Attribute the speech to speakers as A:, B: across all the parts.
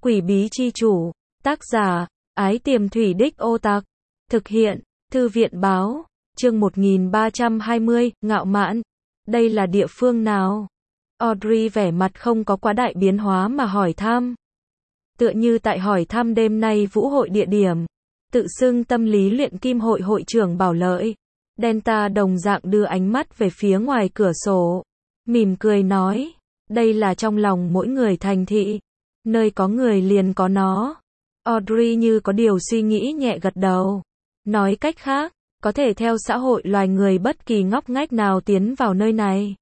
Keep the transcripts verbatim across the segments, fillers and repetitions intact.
A: Quỷ bí chi chủ. Tác giả, Ái Tiềm Thủy Đích Ô Tặc. Thực hiện, Thư viện báo. Chương một nghìn ba trăm hai mươi, ngạo mạn. Đây là địa phương nào? Audrey vẻ mặt không có quá đại biến hóa mà hỏi thăm. Tựa như tại hỏi thăm đêm nay vũ hội địa điểm. Tự xưng tâm lý luyện kim hội hội trưởng Bảo Lợi. Delta đồng dạng đưa ánh mắt về phía ngoài cửa sổ. Mỉm cười nói. Đây là trong lòng mỗi người thành thị. Nơi có người liền có nó. Audrey như có điều suy nghĩ nhẹ gật đầu. Nói cách khác, có thể theo xã hội loài người bất kỳ ngóc ngách nào tiến vào nơi này.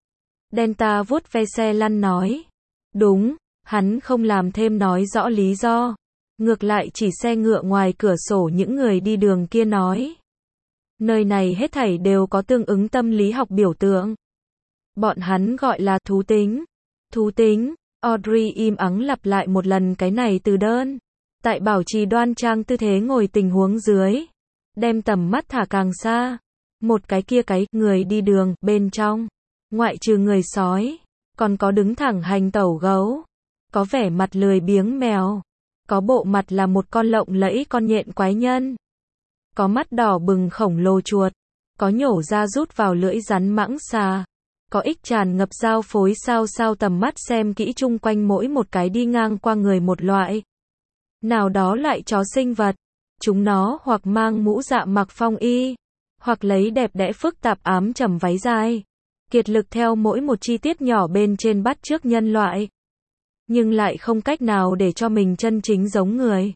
A: Delta vuốt ve xe lăn nói. Đúng, hắn không làm thêm nói rõ lý do. Ngược lại chỉ xe ngựa ngoài cửa sổ những người đi đường kia nói. Nơi này hết thảy đều có tương ứng tâm lý học biểu tượng. Bọn hắn gọi là thú tính. Thú tính, Audrey im ắng lặp lại một lần cái này từ đơn. Tại bảo trì đoan trang tư thế ngồi tình huống dưới. Đem tầm mắt thả càng xa. Một cái kia cái, người đi đường, bên trong. Ngoại trừ người sói. Còn có đứng thẳng hành tẩu gấu. Có vẻ mặt lười biếng mèo. Có bộ mặt là một con lộng lẫy con nhện quái nhân. Có mắt đỏ bừng khổng lồ chuột. Có nhổ ra rút vào lưỡi rắn mãng xà. Có ích tràn ngập giao phối sao sao tầm mắt xem kỹ chung quanh mỗi một cái đi ngang qua người một loại. Nào đó lại chó sinh vật. Chúng nó hoặc mang mũ dạ mặc phong y. Hoặc lấy đẹp đẽ phức tạp ám trầm váy dài. Kiệt lực theo mỗi một chi tiết nhỏ bên trên bắt chước nhân loại. Nhưng lại không cách nào để cho mình chân chính giống người.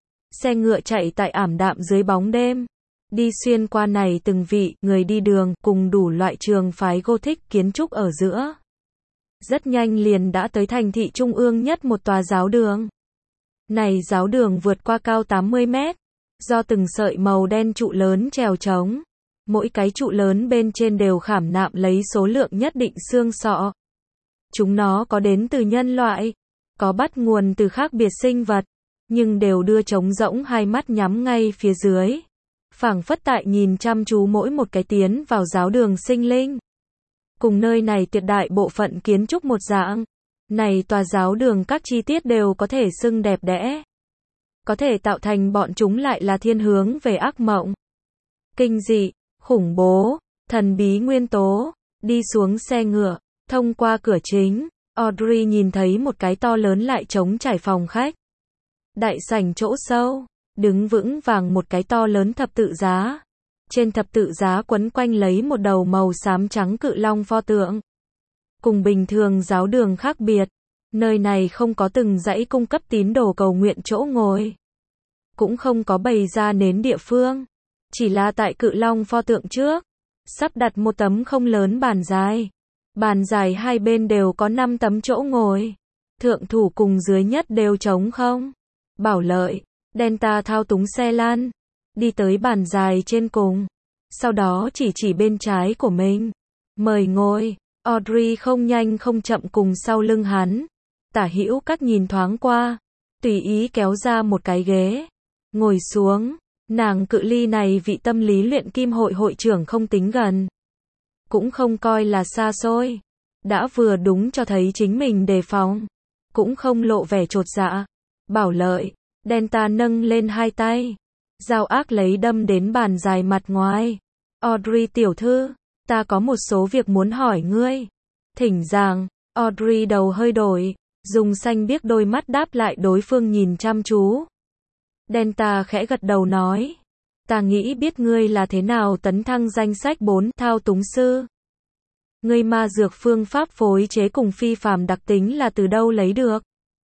A: Xe ngựa chạy tại ảm đạm dưới bóng đêm. Đi xuyên qua này từng vị, người đi đường, cùng đủ loại trường phái Gothic kiến trúc ở giữa. Rất nhanh liền đã tới thành thị trung ương nhất một tòa giáo đường. Này giáo đường vượt qua cao tám mươi mét. Do từng sợi màu đen trụ lớn trèo trống. Mỗi cái trụ lớn bên trên đều khảm nạm lấy số lượng nhất định xương sọ. Chúng nó có đến từ nhân loại. Có bắt nguồn từ khác biệt sinh vật. Nhưng đều đưa trống rỗng hai mắt nhắm ngay phía dưới. Phảng phất tại nhìn chăm chú mỗi một cái tiến vào giáo đường sinh linh. Cùng nơi này tuyệt đại bộ phận kiến trúc một dạng. Này tòa giáo đường các chi tiết đều có thể xưng đẹp đẽ. Có thể tạo thành bọn chúng lại là thiên hướng về ác mộng. Kinh dị, khủng bố, thần bí nguyên tố. Đi xuống xe ngựa, thông qua cửa chính, Audrey nhìn thấy một cái to lớn lại trống trải phòng khách. Đại sảnh chỗ sâu, đứng vững vàng một cái to lớn thập tự giá. Trên thập tự giá quấn quanh lấy một đầu màu xám trắng cự long pho tượng. Cùng bình thường giáo đường khác biệt, nơi này không có từng dãy cung cấp tín đồ cầu nguyện chỗ ngồi. Cũng không có bày ra nến địa phương. Chỉ là tại cự long pho tượng trước, sắp đặt một tấm không lớn bàn dài. Bàn dài hai bên đều có năm tấm chỗ ngồi. Thượng thủ cùng dưới nhất đều trống không. Bảo Lợi, Delta thao túng xe lăn. Đi tới bàn dài trên cùng. Sau đó chỉ chỉ bên trái của mình. Mời ngồi. Audrey không nhanh không chậm cùng sau lưng hắn. Tả hữu các nhìn thoáng qua. Tùy ý kéo ra một cái ghế. Ngồi xuống. Nàng cự ly này vị tâm lý luyện kim hội hội trưởng không tính gần. Cũng không coi là xa xôi. Đã vừa đúng cho thấy chính mình đề phòng. Cũng không lộ vẻ chột dạ. Bảo Lợi, Delta nâng lên hai tay. Dao ác lấy đâm đến bàn dài mặt ngoài. Audrey tiểu thư, ta có một số việc muốn hỏi ngươi. Thỉnh giảng. Audrey đầu hơi đổi. Dùng xanh biếc đôi mắt đáp lại đối phương nhìn chăm chú. Delta khẽ gật đầu nói. Ta nghĩ biết ngươi là thế nào tấn thăng danh sách bốn thao túng sư. Ngươi ma dược phương pháp phối chế cùng phi phàm đặc tính là từ đâu lấy được?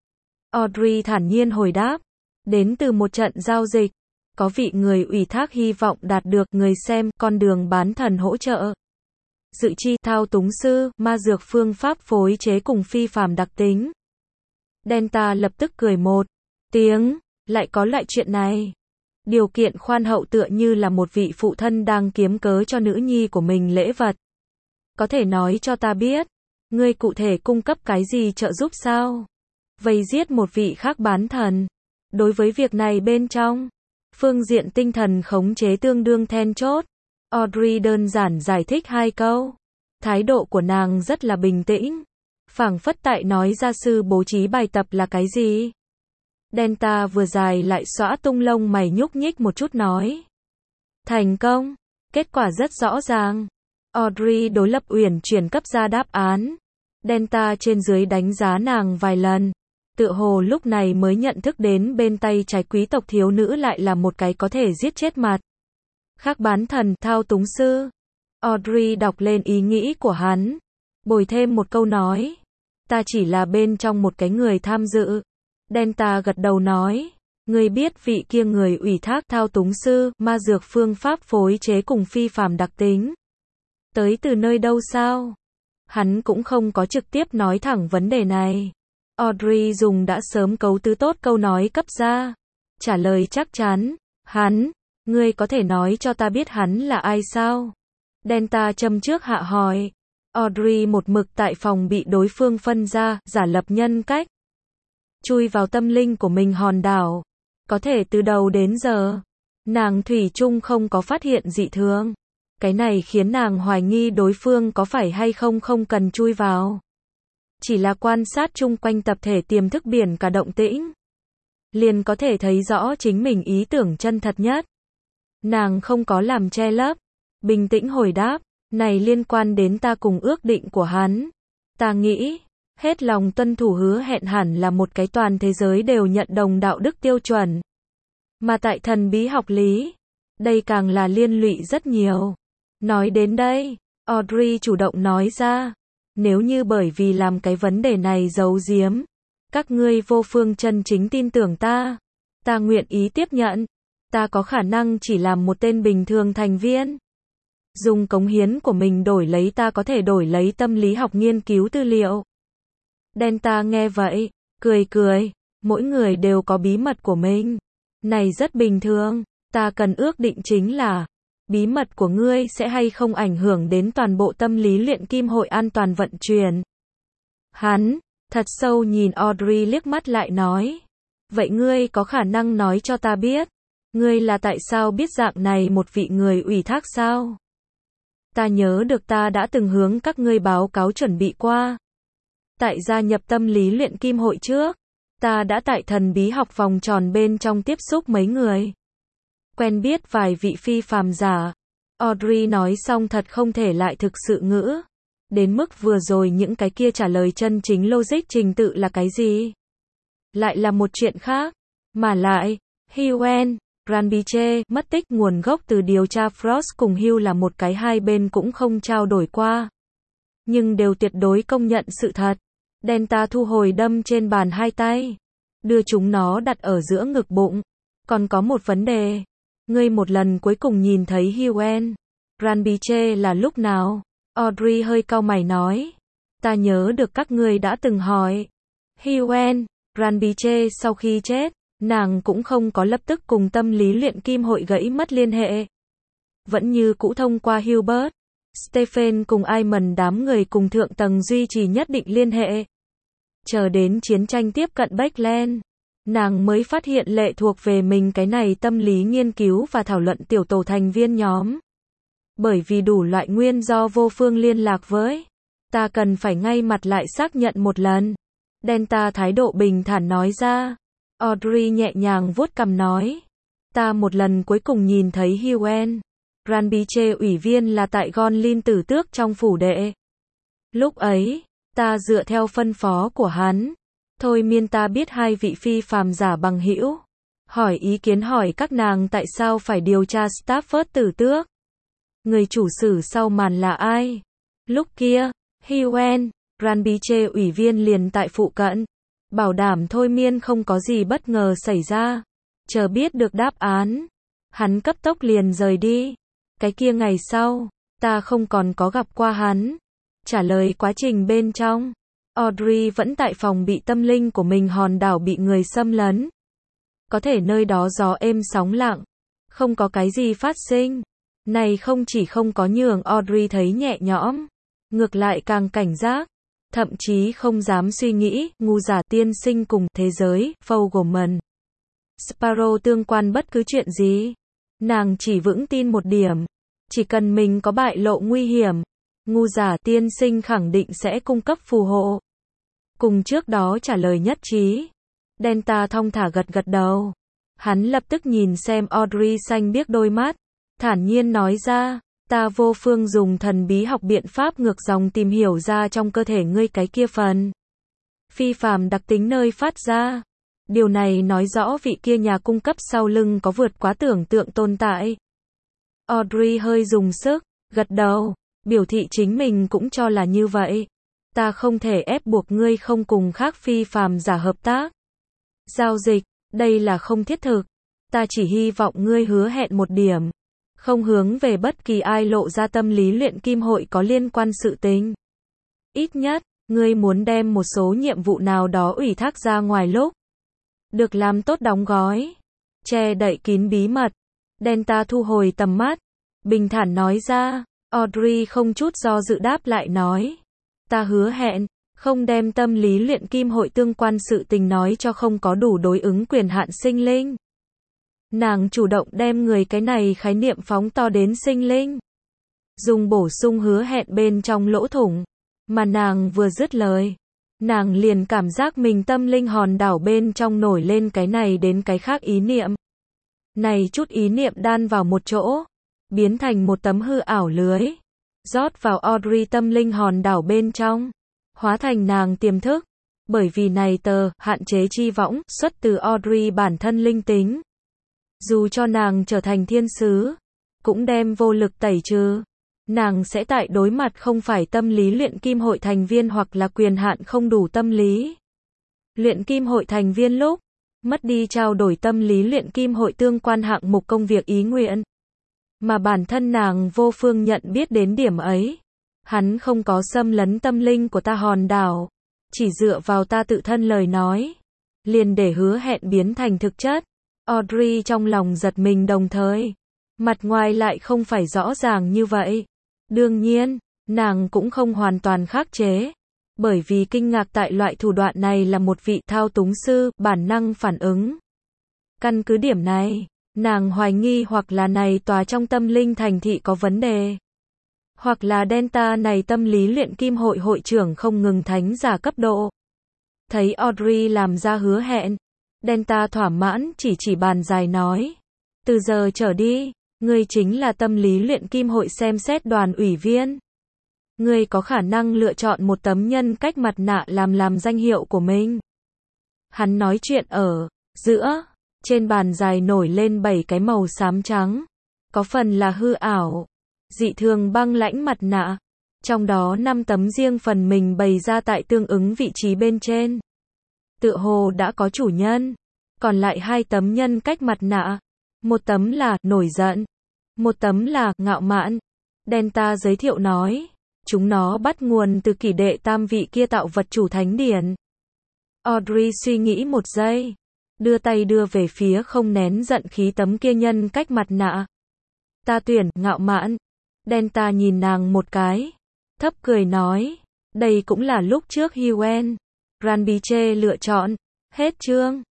A: Audrey thản nhiên hồi đáp. Đến từ một trận giao dịch. Có vị người ủy thác hy vọng đạt được người xem con đường bán thần hỗ trợ. Dự chi thao túng sư, ma dược phương pháp phối chế cùng phi phàm đặc tính. Delta lập tức cười một tiếng. Lại có loại chuyện này. Điều kiện khoan hậu tựa như là một vị phụ thân đang kiếm cớ cho nữ nhi của mình lễ vật. Có thể nói cho ta biết, ngươi cụ thể cung cấp cái gì trợ giúp sao? Vây giết một vị khác bán thần. Đối với việc này bên trong, phương diện tinh thần khống chế tương đương then chốt. Audrey đơn giản giải thích hai câu. Thái độ của nàng rất là bình tĩnh. Phảng phất tại nói gia sư bố trí bài tập là cái gì. Delta vừa dài lại xõa tung lông mày nhúc nhích một chút nói. Thành công. Kết quả rất rõ ràng. Audrey đối lập uyển chuyển cấp ra đáp án. Delta trên dưới đánh giá nàng vài lần. Tựa hồ lúc này mới nhận thức đến bên tay trái quý tộc thiếu nữ lại là một cái có thể giết chết mặt. Khác bán thần, thao túng sư. Audrey đọc lên ý nghĩ của hắn. Bồi thêm một câu nói. Ta chỉ là bên trong một cái người tham dự. Delta gật đầu nói. Ngươi biết vị kia người ủy thác thao túng sư, ma dược phương pháp phối chế cùng phi phàm đặc tính. Tới từ nơi đâu sao? Hắn cũng không có trực tiếp nói thẳng vấn đề này. Audrey dùng đã sớm cấu tứ tốt câu nói cấp ra. Trả lời chắc chắn. Hắn, ngươi có thể nói cho ta biết hắn là ai sao? Delta châm trước hạ hỏi. Audrey một mực tại phòng bị đối phương phân ra, giả lập nhân cách. Chui vào tâm linh của mình hòn đảo. Có thể từ đầu đến giờ, nàng thủy chung không có phát hiện dị thường. Cái này khiến nàng hoài nghi đối phương có phải hay không không cần chui vào. Chỉ là quan sát chung quanh tập thể tiềm thức biển cả động tĩnh. Liền có thể thấy rõ chính mình ý tưởng chân thật nhất. Nàng không có làm che lấp. Bình tĩnh hồi đáp. Này liên quan đến ta cùng ước định của hắn. Ta nghĩ, hết lòng tuân thủ hứa hẹn hẳn là một cái toàn thế giới đều nhận đồng đạo đức tiêu chuẩn. Mà tại thần bí học lý, đây càng là liên lụy rất nhiều. Nói đến đây, Audrey chủ động nói ra. Nếu như bởi vì làm cái vấn đề này giấu giếm, các ngươi vô phương chân chính tin tưởng ta, ta nguyện ý tiếp nhận. Ta có khả năng chỉ làm một tên bình thường thành viên. Dùng cống hiến của mình đổi lấy ta có thể đổi lấy tâm lý học nghiên cứu tư liệu. Delta nghe vậy, cười cười, mỗi người đều có bí mật của mình. Này rất bình thường, ta cần ước định chính là, bí mật của ngươi sẽ hay không ảnh hưởng đến toàn bộ tâm lý luyện kim hội an toàn vận chuyển. Hắn, thật sâu nhìn Audrey liếc mắt lại nói. Vậy ngươi có khả năng nói cho ta biết, ngươi là tại sao biết dạng này một vị người ủy thác sao? Ta nhớ được ta đã từng hướng các ngươi báo cáo chuẩn bị qua. Tại gia nhập tâm lý luyện kim hội trước, ta đã tại thần bí học vòng tròn bên trong tiếp xúc mấy người. Quen biết vài vị phi phàm giả. Audrey nói xong thật không thể lại thực sự ngữ. Đến mức vừa rồi những cái kia trả lời chân chính logic trình tự là cái gì? Lại là một chuyện khác. Mà lại, Hughen, Granbiche, mất tích nguồn gốc từ điều tra Frost cùng Hugh là một cái hai bên cũng không trao đổi qua. Nhưng đều tuyệt đối công nhận sự thật. Delta thu hồi đâm trên bàn hai tay. Đưa chúng nó đặt ở giữa ngực bụng. Còn có một vấn đề. Ngươi một lần cuối cùng nhìn thấy Hughen, Granbiche là lúc nào? Audrey hơi cau mày nói. Ta nhớ được các ngươi đã từng hỏi. Hughen, Granbiche sau khi chết, nàng cũng không có lập tức cùng tâm lý luyện kim hội gãy mất liên hệ. Vẫn như cũ thông qua Hubert, Stephen cùng Iman đám người cùng thượng tầng duy trì nhất định liên hệ. Chờ đến chiến tranh tiếp cận Backland, nàng mới phát hiện lệ thuộc về mình cái này tâm lý nghiên cứu và thảo luận tiểu tổ thành viên nhóm. Bởi vì đủ loại nguyên do vô phương liên lạc với, ta cần phải ngay mặt lại xác nhận một lần. Delta thái độ bình thản nói ra. Audrey nhẹ nhàng vuốt cằm nói. Ta một lần cuối cùng nhìn thấy Hughen, Granbiche ủy viên là tại Gonlin tử tước trong phủ đệ. Lúc ấy, ta dựa theo phân phó của hắn, thôi miên ta biết hai vị phi phàm giả bằng hữu, hỏi ý kiến hỏi các nàng tại sao phải điều tra Stafford tử tước. Người chủ sử sau màn là ai? Lúc kia, Hughen, Granbiche ủy viên liền tại phụ cận, bảo đảm thôi miên không có gì bất ngờ xảy ra. Chờ biết được đáp án, hắn cấp tốc liền rời đi. Cái kia ngày sau, ta không còn có gặp qua hắn. Trả lời quá trình bên trong, Audrey vẫn tại phòng bị tâm linh của mình hòn đảo bị người xâm lấn. Có thể nơi đó gió êm sóng lặng, không có cái gì phát sinh. Này không chỉ không có nhường Audrey thấy nhẹ nhõm, ngược lại càng cảnh giác, thậm chí không dám suy nghĩ, ngu giả tiên sinh cùng thế giới, Fogelman, Sparrow tương quan bất cứ chuyện gì. Nàng chỉ vững tin một điểm, chỉ cần mình có bại lộ nguy hiểm, ngu giả tiên sinh khẳng định sẽ cung cấp phù hộ. Cùng trước đó trả lời nhất trí, Delta thong thả gật gật đầu. Hắn lập tức nhìn xem Audrey xanh biếc đôi mắt, thản nhiên nói ra, ta vô phương dùng thần bí học biện pháp ngược dòng tìm hiểu ra trong cơ thể ngươi cái kia phần phi phàm đặc tính nơi phát ra. Điều này nói rõ vị kia nhà cung cấp sau lưng có vượt quá tưởng tượng tồn tại. Audrey hơi dùng sức, gật đầu, biểu thị chính mình cũng cho là như vậy. Ta không thể ép buộc ngươi không cùng khác phi phàm giả hợp tác. Giao dịch, đây là không thiết thực. Ta chỉ hy vọng ngươi hứa hẹn một điểm. Không hướng về bất kỳ ai lộ ra tâm lý luyện kim hội có liên quan sự tình. Ít nhất, ngươi muốn đem một số nhiệm vụ nào đó ủy thác ra ngoài lúc được làm tốt đóng gói, che đậy kín bí mật. Delta thu hồi tầm mắt, bình thản nói ra. Audrey không chút do dự đáp lại nói, ta hứa hẹn không đem tâm lý luyện kim hội tương quan sự tình nói cho không có đủ đối ứng quyền hạn sinh linh. Nàng chủ động đem người cái này khái niệm phóng to đến sinh linh, dùng bổ sung hứa hẹn bên trong lỗ thủng. Mà nàng vừa dứt lời, nàng liền cảm giác mình tâm linh hòn đảo bên trong nổi lên cái này đến cái khác ý niệm. Này chút ý niệm đan vào một chỗ, biến thành một tấm hư ảo lưới, rót vào Audrey tâm linh hòn đảo bên trong, hóa thành nàng tiềm thức. Bởi vì này tờ hạn chế chi võng xuất từ Audrey bản thân linh tính. Dù cho nàng trở thành thiên sứ, cũng đem vô lực tẩy trừ. Nàng sẽ tại đối mặt không phải tâm lý luyện kim hội thành viên hoặc là quyền hạn không đủ tâm lý luyện kim hội thành viên lúc, mất đi trao đổi tâm lý luyện kim hội tương quan hạng mục công việc ý nguyện. Mà bản thân nàng vô phương nhận biết đến điểm ấy. Hắn không có xâm lấn tâm linh của ta hòn đảo, chỉ dựa vào ta tự thân lời nói, liền để hứa hẹn biến thành thực chất. Audrey trong lòng giật mình đồng thời, mặt ngoài lại không phải rõ ràng như vậy. Đương nhiên, nàng cũng không hoàn toàn khắc chế, bởi vì kinh ngạc tại loại thủ đoạn này là một vị thao túng sư, bản năng phản ứng. Căn cứ điểm này, nàng hoài nghi hoặc là này tòa trong tâm linh thành thị có vấn đề, hoặc là Delta này tâm lý luyện kim hội hội trưởng không ngừng thánh giả cấp độ. Thấy Audrey làm ra hứa hẹn, Delta thỏa mãn chỉ chỉ bàn dài nói, từ giờ trở đi, ngươi chính là tâm lý luyện kim hội xem xét đoàn ủy viên. Ngươi có khả năng lựa chọn một tấm nhân cách mặt nạ làm làm danh hiệu của mình. Hắn nói chuyện ở giữa, trên bàn dài nổi lên bảy cái màu xám trắng, có phần là hư ảo, dị thường băng lãnh mặt nạ, trong đó năm tấm riêng phần mình bày ra tại tương ứng vị trí bên trên. Tựa hồ đã có chủ nhân, còn lại hai tấm nhân cách mặt nạ, một tấm là nổi giận, một tấm là ngạo mạn. Delta giới thiệu nói, chúng nó bắt nguồn từ kỷ đệ tam vị kia tạo vật chủ thánh điển. Audrey suy nghĩ một giây, đưa tay đưa về phía không nén giận khí tấm kia nhân cách mặt nạ. Ta tuyển ngạo mạn. Delta nhìn nàng một cái, thấp cười nói, đây cũng là lúc trước Huen Ranbiche lựa chọn. Hết chương.